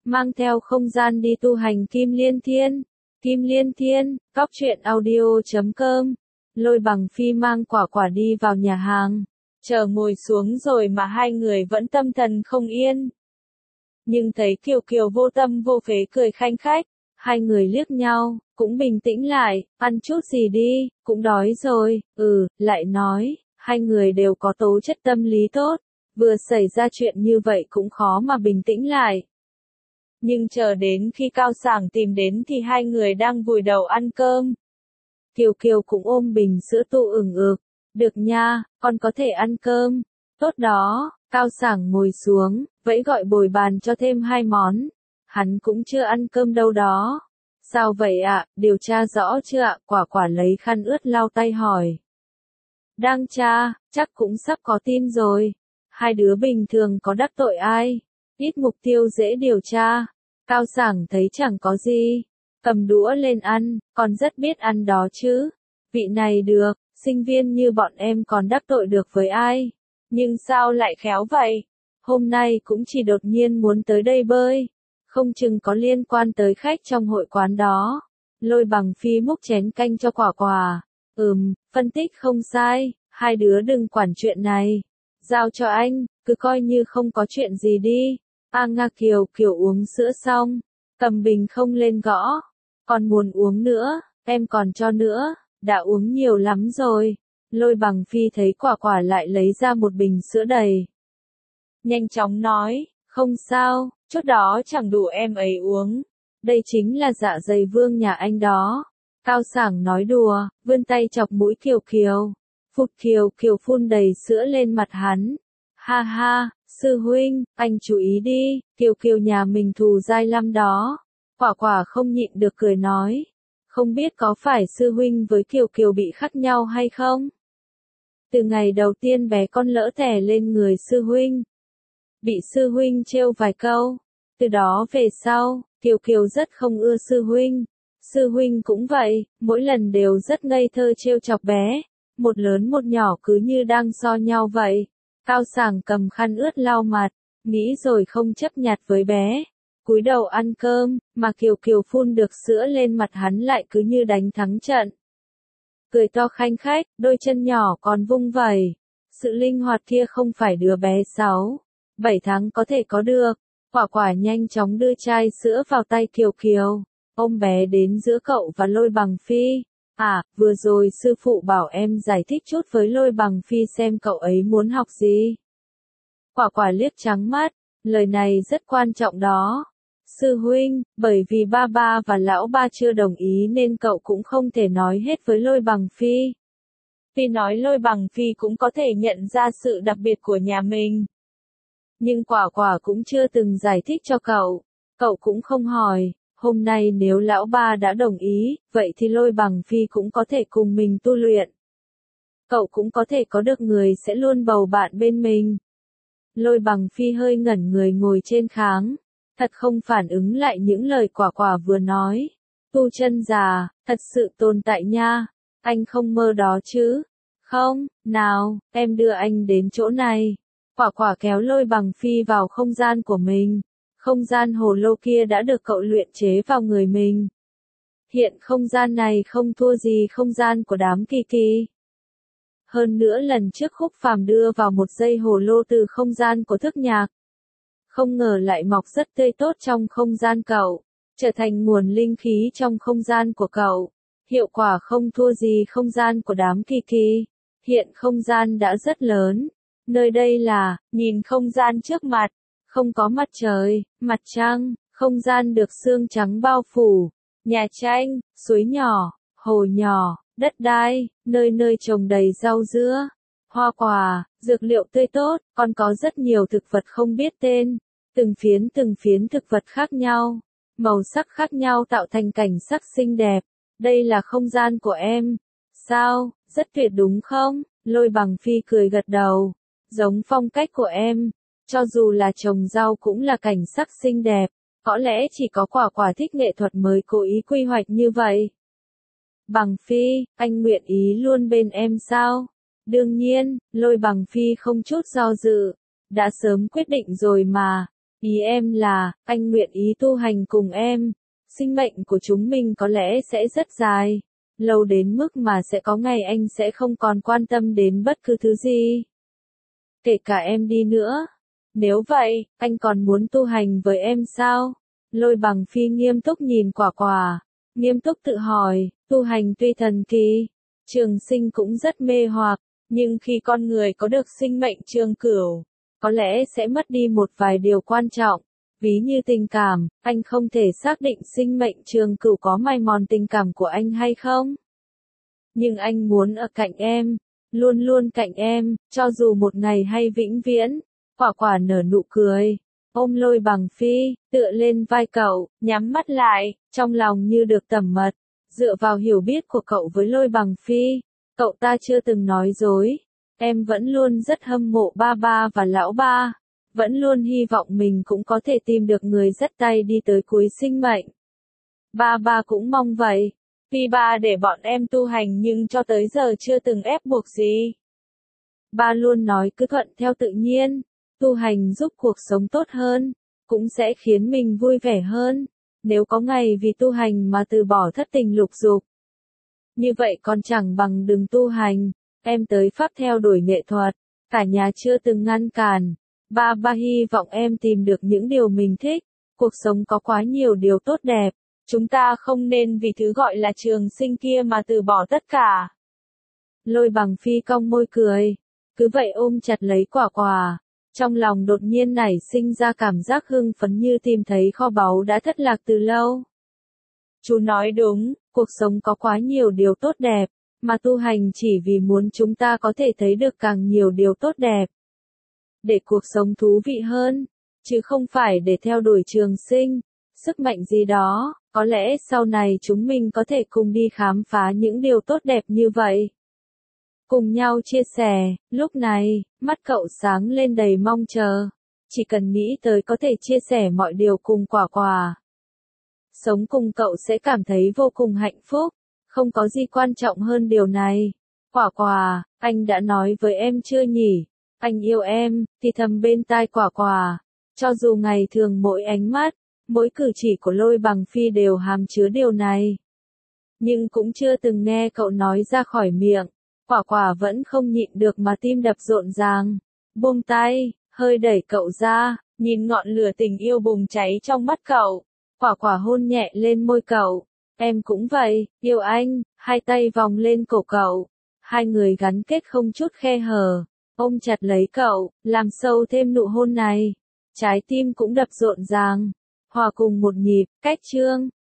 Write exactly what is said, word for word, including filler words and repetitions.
mang theo không gian đi tu hành Kim Liên Thiên. Kim Liên Thiên, Cóc Truyện Audio chấm com. Lôi Bằng Phi mang Quả Quả đi vào nhà hàng, chờ ngồi xuống rồi mà hai người vẫn tâm thần không yên. Nhưng thấy Kiều Kiều vô tâm vô phế cười khanh khách, hai người liếc nhau, cũng bình tĩnh lại, ăn chút gì đi, cũng đói rồi, ừ, lại nói, hai người đều có tố chất tâm lý tốt, vừa xảy ra chuyện như vậy cũng khó mà bình tĩnh lại. Nhưng chờ đến khi Cao Sảng tìm đến thì hai người đang vùi đầu ăn cơm. Kiều Kiều cũng ôm bình sữa tu ửng ực, được nha, con có thể ăn cơm, tốt đó. Cao Sảng ngồi xuống, vẫy gọi bồi bàn cho thêm hai món. Hắn cũng chưa ăn cơm đâu đó. Sao vậy ạ, à? Điều tra rõ chưa ạ? Quả Quả lấy khăn ướt lau tay hỏi. Đang tra, chắc cũng sắp có tin rồi. Hai đứa bình thường có đắc tội ai? Ít mục tiêu dễ điều tra. Cao Sảng thấy chẳng có gì. Cầm đũa lên ăn, còn rất biết ăn đó chứ. Vị này được, sinh viên như bọn em còn đắc tội được với ai? Nhưng sao lại khéo vậy? Hôm nay cũng chỉ đột nhiên muốn tới đây bơi. Không chừng có liên quan tới khách trong hội quán đó. Lôi Bằng Phi múc chén canh cho Quả Quả. Ừm, phân tích không sai, hai đứa đừng quản chuyện này. Giao cho anh, cứ coi như không có chuyện gì đi. A Nga Kiều Kiều uống sữa xong, cầm bình không lên gõ. Còn muốn uống nữa, em còn cho nữa, đã uống nhiều lắm rồi. Lôi Bằng Phi thấy Quả Quả lại lấy ra một bình sữa đầy. Nhanh chóng nói, không sao, chút đó chẳng đủ em ấy uống. Đây chính là dạ dày vương nhà anh đó. Cao Sảng nói đùa, vươn tay chọc mũi Kiều Kiều. Phụt Kiều Kiều phun đầy sữa lên mặt hắn. Ha ha, sư huynh, anh chú ý đi, Kiều Kiều nhà mình thù dai lắm đó. Quả Quả không nhịn được cười nói. Không biết có phải sư huynh với Kiều Kiều bị khác nhau hay không? Từ ngày đầu tiên bé con lỡ tẻ lên người sư huynh. Bị sư huynh trêu vài câu. Từ đó về sau, Kiều Kiều rất không ưa sư huynh. Sư huynh cũng vậy, mỗi lần đều rất ngây thơ trêu chọc bé. Một lớn một nhỏ cứ như đang so nhau vậy. Cao Sảng cầm khăn ướt lau mặt, nghĩ rồi không chấp nhặt với bé. Cúi đầu ăn cơm, mà Kiều Kiều phun được sữa lên mặt hắn lại cứ như đánh thắng trận. Cười to khanh khách, đôi chân nhỏ còn vung vẩy. Sự linh hoạt kia không phải đứa bé sáu, bảy tháng có thể có được. Quả Quả nhanh chóng đưa chai sữa vào tay Kiều Kiều, ôm bé đến giữa cậu và Lôi Bằng Phi. À, vừa rồi sư phụ bảo em giải thích chút với Lôi Bằng Phi xem cậu ấy muốn học gì. Quả Quả liếc trắng mắt, lời này rất quan trọng đó. Sư huynh, bởi vì ba ba và lão ba chưa đồng ý nên cậu cũng không thể nói hết với Lôi Bằng Phi. Phi nói Lôi Bằng Phi cũng có thể nhận ra sự đặc biệt của nhà mình. Nhưng Quả Quả cũng chưa từng giải thích cho cậu. Cậu cũng không hỏi, hôm nay nếu lão ba đã đồng ý, vậy thì Lôi Bằng Phi cũng có thể cùng mình tu luyện. Cậu cũng có thể có được người sẽ luôn bầu bạn bên mình. Lôi Bằng Phi hơi ngẩn người ngồi trên kháng. Thật không phản ứng lại những lời Quả Quả vừa nói. Tu chân già, thật sự tồn tại nha. Anh không mơ đó chứ? Không, nào, em đưa anh đến chỗ này. Quả Quả kéo Lôi Bằng Phi vào không gian của mình. Không gian hồ lô kia đã được cậu luyện chế vào người mình. Hiện không gian này không thua gì không gian của đám kỳ kỳ. Hơn nữa lần trước Khúc Phàm đưa vào một dây hồ lô từ không gian của thức nhạc. Không ngờ lại mọc rất tươi tốt trong không gian cậu, trở thành nguồn linh khí trong không gian của cậu. Hiệu quả không thua gì không gian của đám kỳ kỳ. Hiện không gian đã rất lớn. Nơi đây là, nhìn không gian trước mặt, không có mặt trời, mặt trăng, không gian được sương trắng bao phủ, nhà tranh, suối nhỏ, hồ nhỏ, đất đai, nơi nơi trồng đầy rau dưa, hoa quả, dược liệu tươi tốt, còn có rất nhiều thực vật không biết tên, từng phiến từng phiến thực vật khác nhau, màu sắc khác nhau tạo thành cảnh sắc xinh đẹp. Đây là không gian của em. Sao, rất tuyệt đúng không? Lôi Bằng Phi cười gật đầu. Giống phong cách của em. Cho dù là trồng rau cũng là cảnh sắc xinh đẹp. Có lẽ chỉ có Quả Quả thích nghệ thuật mới cố ý quy hoạch như vậy. Bằng Phi, anh nguyện ý luôn bên em sao? Đương nhiên, Lôi Bằng Phi không chút do dự. Đã sớm quyết định rồi mà. Ý em là, anh nguyện ý tu hành cùng em. Sinh mệnh của chúng mình có lẽ sẽ rất dài. Lâu đến mức mà sẽ có ngày anh sẽ không còn quan tâm đến bất cứ thứ gì. Kể cả em đi nữa. Nếu vậy, anh còn muốn tu hành với em sao? Lôi Bằng Phi nghiêm túc nhìn Quả Quả. Nghiêm túc tự hỏi, tu hành tuy thần kỳ. Trường Sinh cũng rất mê hoặc. Nhưng khi con người có được sinh mệnh trường cửu, có lẽ sẽ mất đi một vài điều quan trọng. Ví như tình cảm, anh không thể xác định sinh mệnh trường cửu có mài mòn tình cảm của anh hay không. Nhưng anh muốn ở cạnh em, luôn luôn cạnh em, cho dù một ngày hay vĩnh viễn. Quả Quả nở nụ cười, ôm Lôi Bằng Phi, tựa lên vai cậu, nhắm mắt lại, trong lòng như được tẩm mật. Dựa vào hiểu biết của cậu với Lôi Bằng Phi, cậu ta chưa từng nói dối. Em vẫn luôn rất hâm mộ ba ba và lão ba. Vẫn luôn hy vọng mình cũng có thể tìm được người dắt tay đi tới cuối sinh mệnh. Ba ba cũng mong vậy. Vì ba để bọn em tu hành nhưng cho tới giờ chưa từng ép buộc gì. Ba luôn nói cứ thuận theo tự nhiên. Tu hành giúp cuộc sống tốt hơn. Cũng sẽ khiến mình vui vẻ hơn. Nếu có ngày vì tu hành mà từ bỏ thất tình lục dục. Như vậy còn chẳng bằng đừng tu hành. Em tới Pháp theo đuổi nghệ thuật. Cả nhà chưa từng ngăn cản. Ba ba hy vọng em tìm được những điều mình thích. Cuộc sống có quá nhiều điều tốt đẹp. Chúng ta không nên vì thứ gọi là Trường Sinh kia mà từ bỏ tất cả. Lôi Bằng Phi cong môi cười. Cứ vậy ôm chặt lấy Quả Quả. Trong lòng đột nhiên nảy sinh ra cảm giác hưng phấn như tìm thấy kho báu đã thất lạc từ lâu. Chú nói đúng, cuộc sống có quá nhiều điều tốt đẹp. Mà tu hành chỉ vì muốn chúng ta có thể thấy được càng nhiều điều tốt đẹp. Để cuộc sống thú vị hơn, chứ không phải để theo đuổi trường sinh, sức mạnh gì đó, có lẽ sau này chúng mình có thể cùng đi khám phá những điều tốt đẹp như vậy. Cùng nhau chia sẻ, lúc này, mắt cậu sáng lên đầy mong chờ, chỉ cần nghĩ tới có thể chia sẻ mọi điều cùng Quả Quả. Sống cùng cậu sẽ cảm thấy vô cùng hạnh phúc, không có gì quan trọng hơn điều này. Quả Quả, anh đã nói với em chưa nhỉ? Anh yêu em, thì thầm bên tai Quả Quả. Cho dù ngày thường mỗi ánh mắt, mỗi cử chỉ của Lôi Bằng Phi đều hàm chứa điều này. Nhưng cũng chưa từng nghe cậu nói ra khỏi miệng. Quả Quả vẫn không nhịn được mà tim đập rộn ràng. Buông tay, hơi đẩy cậu ra, nhìn ngọn lửa tình yêu bùng cháy trong mắt cậu. Quả Quả hôn nhẹ lên môi cậu. Em cũng vậy, yêu anh, hai tay vòng lên cổ cậu. Hai người gắn kết không chút khe hở. Ôm chặt lấy cậu, làm sâu thêm nụ hôn này. Trái tim cũng đập rộn ràng. Hòa cùng một nhịp, cách chương.